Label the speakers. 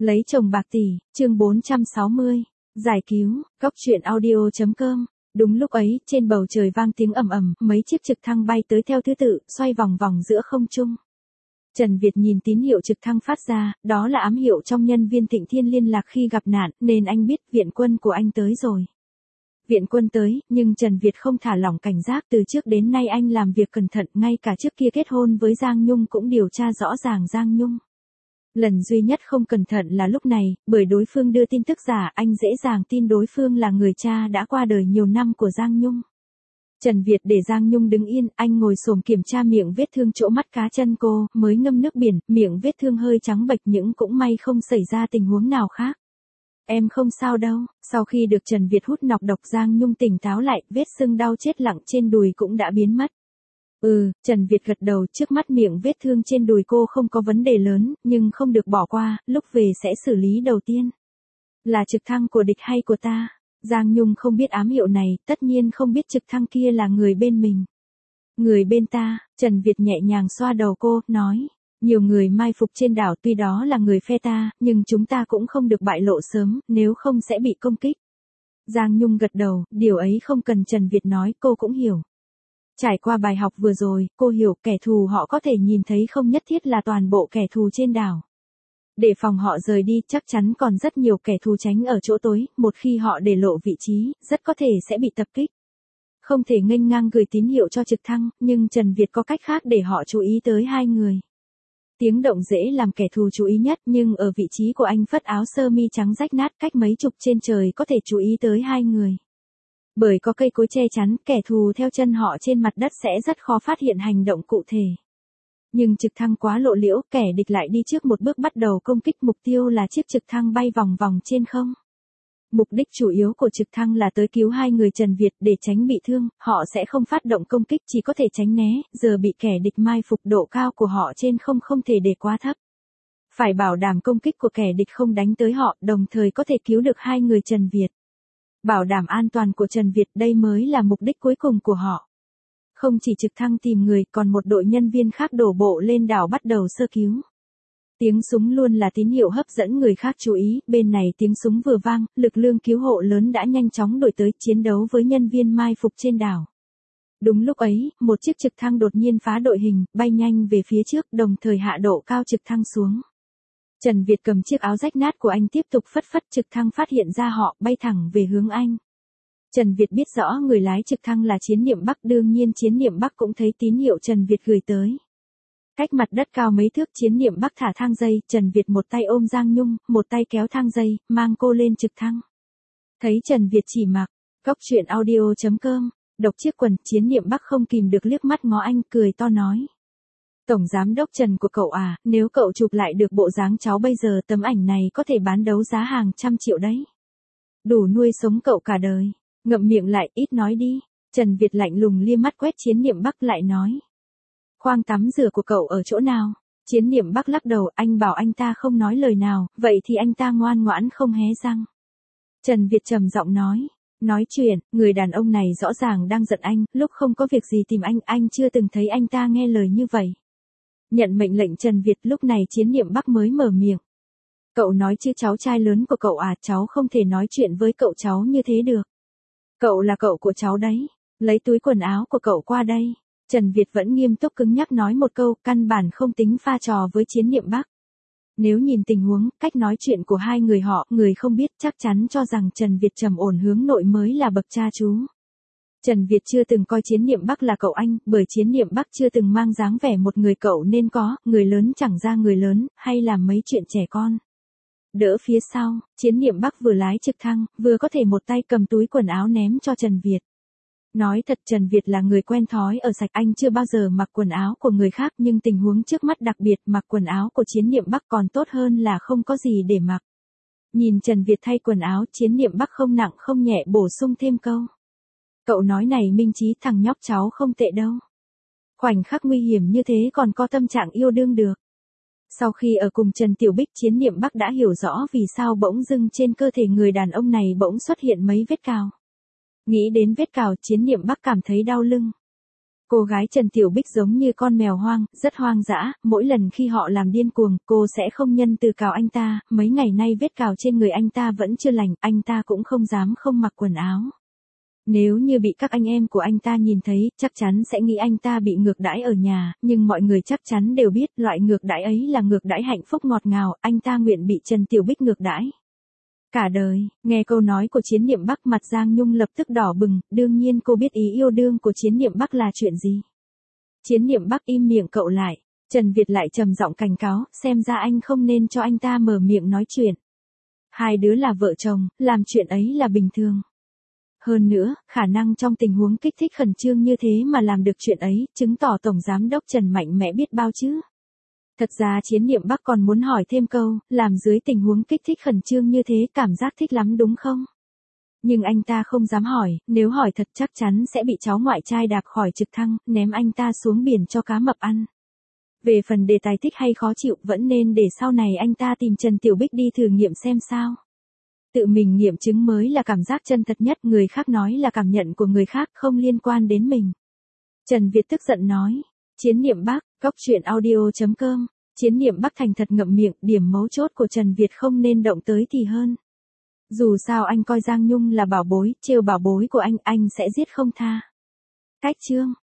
Speaker 1: Lấy chồng bạc tỷ, chương 460. Giải cứu, Cóc truyện audio.com. Đúng lúc ấy, trên bầu trời vang tiếng ầm ầm, mấy chiếc trực thăng bay tới theo thứ tự, xoay vòng vòng giữa không trung. Trần Việt nhìn tín hiệu trực thăng phát ra, đó là ám hiệu trong nhân viên Thịnh Thiên liên lạc khi gặp nạn, nên anh biết viện quân của anh tới rồi. Viện quân tới, nhưng Trần Việt không thả lỏng cảnh giác, từ trước đến nay anh làm việc cẩn thận, ngay cả trước kia kết hôn với Giang Nhung cũng điều tra rõ ràng Giang Nhung. Lần duy nhất không cẩn thận là lúc này, bởi đối phương đưa tin tức giả, anh dễ dàng tin đối phương là người cha đã qua đời nhiều năm của Giang Nhung. Trần Việt để Giang Nhung đứng yên, anh ngồi xổm kiểm tra miệng vết thương chỗ mắt cá chân cô, mới ngâm nước biển, miệng vết thương hơi trắng bệch nhưng cũng may không xảy ra tình huống nào khác. Em không sao đâu, sau khi được Trần Việt hút nọc độc Giang Nhung tỉnh táo lại, vết sưng đau chết lặng trên đùi cũng đã biến mất. Trần Việt gật đầu, trước mắt miệng vết thương trên đùi cô không có vấn đề lớn, nhưng không được bỏ qua, lúc về sẽ xử lý đầu tiên. Là trực thăng của địch hay của ta? Giang Nhung không biết ám hiệu này, tất nhiên không biết trực thăng kia là người bên mình. Người bên ta, Trần Việt nhẹ nhàng xoa đầu cô, nói. Nhiều người mai phục trên đảo, tuy đó là người phe ta, nhưng chúng ta cũng không được bại lộ sớm, nếu không sẽ bị công kích. Giang Nhung gật đầu, điều ấy không cần Trần Việt nói, cô cũng hiểu. Trải qua bài học vừa rồi, cô hiểu kẻ thù họ có thể nhìn thấy không nhất thiết là toàn bộ kẻ thù trên đảo. Để phòng họ rời đi, chắc chắn còn rất nhiều kẻ thù tránh ở chỗ tối, một khi họ để lộ vị trí, rất có thể sẽ bị tập kích. Không thể nghênh ngang gửi tín hiệu cho trực thăng, nhưng Trần Việt có cách khác để họ chú ý tới hai người. Tiếng động dễ làm kẻ thù chú ý nhất, nhưng ở vị trí của anh phất áo sơ mi trắng rách nát cách mấy chục trên trời có thể chú ý tới hai người. Bởi có cây cối che chắn, kẻ thù theo chân họ trên mặt đất sẽ rất khó phát hiện hành động cụ thể. Nhưng trực thăng quá lộ liễu, kẻ địch lại đi trước một bước bắt đầu công kích, mục tiêu là chiếc trực thăng bay vòng vòng trên không. Mục đích chủ yếu của trực thăng là tới cứu hai người Trần Việt để tránh bị thương, họ sẽ không phát động công kích, chỉ có thể tránh né, giờ bị kẻ địch mai phục, độ cao của họ trên không thể để quá thấp. Phải bảo đảm công kích của kẻ địch không đánh tới họ, đồng thời có thể cứu được hai người Trần Việt. Bảo đảm an toàn của Trần Việt, đây mới là mục đích cuối cùng của họ. Không chỉ trực thăng tìm người, còn một đội nhân viên khác đổ bộ lên đảo bắt đầu sơ cứu. Tiếng súng luôn là tín hiệu hấp dẫn người khác chú ý, bên này tiếng súng vừa vang, lực lượng cứu hộ lớn đã nhanh chóng đuổi tới chiến đấu với nhân viên mai phục trên đảo. Đúng lúc ấy, một chiếc trực thăng đột nhiên phá đội hình, bay nhanh về phía trước, đồng thời hạ độ cao trực thăng xuống. Trần Việt cầm chiếc áo rách nát của anh tiếp tục phất phất, trực thăng phát hiện ra họ, bay thẳng về hướng anh. Trần Việt biết rõ người lái trực thăng là Chiến Niệm Bắc, đương nhiên Chiến Niệm Bắc cũng thấy tín hiệu Trần Việt gửi tới. Cách mặt đất cao mấy thước, Chiến Niệm Bắc thả thang dây, Trần Việt một tay ôm Giang Nhung, một tay kéo thang dây, mang cô lên trực thăng. Thấy Trần Việt chỉ mặc, Cóc truyện audio.com, độc chiếc quần, Chiến Niệm Bắc không kìm được liếc mắt ngó anh, cười to nói. Tổng giám đốc Trần của cậu à, nếu cậu chụp lại được bộ dáng cháu bây giờ, tấm ảnh này có thể bán đấu giá hàng trăm triệu đấy. Đủ nuôi sống cậu cả đời. Ngậm miệng lại, ít nói đi. Trần Việt lạnh lùng liếc mắt quét Chiến Niệm Bắc lại nói. Khoang tắm rửa của cậu ở chỗ nào? Chiến Niệm Bắc lắc đầu, anh bảo anh ta không nói lời nào, vậy thì anh ta ngoan ngoãn không hé răng. Trần Việt trầm giọng nói. Nói chuyện, người đàn ông này rõ ràng đang giận anh, lúc không có việc gì tìm anh chưa từng thấy anh ta nghe lời như vậy. Nhận mệnh lệnh Trần Việt, lúc này Chiến Niệm Bắc mới mở miệng. Cậu nói chứ cháu trai lớn của cậu à, cháu không thể nói chuyện với cậu cháu như thế được. Cậu là cậu của cháu đấy, lấy túi quần áo của cậu qua đây. Trần Việt vẫn nghiêm túc cứng nhắc nói một câu, căn bản không tính pha trò với Chiến Niệm Bắc. Nếu nhìn tình huống, cách nói chuyện của hai người họ, người không biết chắc chắn cho rằng Trần Việt trầm ổn hướng nội mới là bậc cha chú. Trần Việt chưa từng coi Chiến Niệm Bắc là cậu anh, bởi Chiến Niệm Bắc chưa từng mang dáng vẻ một người cậu nên có, người lớn chẳng ra người lớn, hay làm mấy chuyện trẻ con. Đỡ phía sau, Chiến Niệm Bắc vừa lái trực thăng, vừa có thể một tay cầm túi quần áo ném cho Trần Việt. Nói thật, Trần Việt là người quen thói ở sạch, anh chưa bao giờ mặc quần áo của người khác, nhưng tình huống trước mắt đặc biệt, mặc quần áo của Chiến Niệm Bắc còn tốt hơn là không có gì để mặc. Nhìn Trần Việt thay quần áo, Chiến Niệm Bắc không nặng không nhẹ bổ sung thêm câu. Cậu nói này Minh Chí, thằng nhóc cháu không tệ đâu. Khoảnh khắc nguy hiểm như thế còn có tâm trạng yêu đương được. Sau khi ở cùng Trần Tiểu Bích, Chiến Niệm Bắc đã hiểu rõ vì sao bỗng dưng trên cơ thể người đàn ông này bỗng xuất hiện mấy vết cào. Nghĩ đến vết cào, Chiến Niệm Bắc cảm thấy đau lưng. Cô gái Trần Tiểu Bích giống như con mèo hoang, rất hoang dã, mỗi lần khi họ làm điên cuồng, cô sẽ không nhân từ cào anh ta, mấy ngày nay vết cào trên người anh ta vẫn chưa lành, anh ta cũng không dám không mặc quần áo. Nếu như bị các anh em của anh ta nhìn thấy, chắc chắn sẽ nghĩ anh ta bị ngược đãi ở nhà, nhưng mọi người chắc chắn đều biết loại ngược đãi ấy là ngược đãi hạnh phúc ngọt ngào, anh ta nguyện bị Trần Tiểu Bích ngược đãi cả đời. Nghe câu nói của Chiến Niệm Bắc, mặt Giang Nhung lập tức đỏ bừng, đương nhiên cô biết ý yêu đương của Chiến Niệm Bắc là chuyện gì. Chiến Niệm Bắc im miệng cậu lại, Trần Việt lại trầm giọng cảnh cáo, xem ra anh không nên cho anh ta mở miệng nói chuyện. Hai đứa là vợ chồng, làm chuyện ấy là bình thường. Hơn nữa, khả năng trong tình huống kích thích khẩn trương như thế mà làm được chuyện ấy, chứng tỏ Tổng Giám đốc Trần mạnh mẽ biết bao chứ. Thật ra Chiến Niệm Bắc còn muốn hỏi thêm câu, làm dưới tình huống kích thích khẩn trương như thế cảm giác thích lắm đúng không? Nhưng anh ta không dám hỏi, nếu hỏi thật chắc chắn sẽ bị cháu ngoại trai đạp khỏi trực thăng, ném anh ta xuống biển cho cá mập ăn. Về phần đề tài thích hay khó chịu vẫn nên để sau này anh ta tìm Trần Tiểu Bích đi thử nghiệm xem sao. Tự mình nghiệm chứng mới là cảm giác chân thật nhất, người khác nói là cảm nhận của người khác không liên quan đến mình. Trần Việt tức giận nói, Chiến Niệm Bắc, coctruyện.audio.com, Chiến Niệm Bắc thành thật ngậm miệng, điểm mấu chốt của Trần Việt không nên động tới thì hơn. Dù sao anh coi Giang Nhung là bảo bối, trêu bảo bối của anh sẽ giết không tha. Cách chương